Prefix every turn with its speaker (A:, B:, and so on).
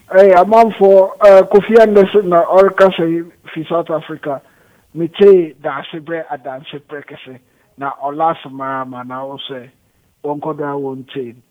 A: Hey, a man for Kofi Anderson na Orca say fi South Africa. Me che da sebre adanse prekese. Na olas mara ma na ose. Wonko da won chain.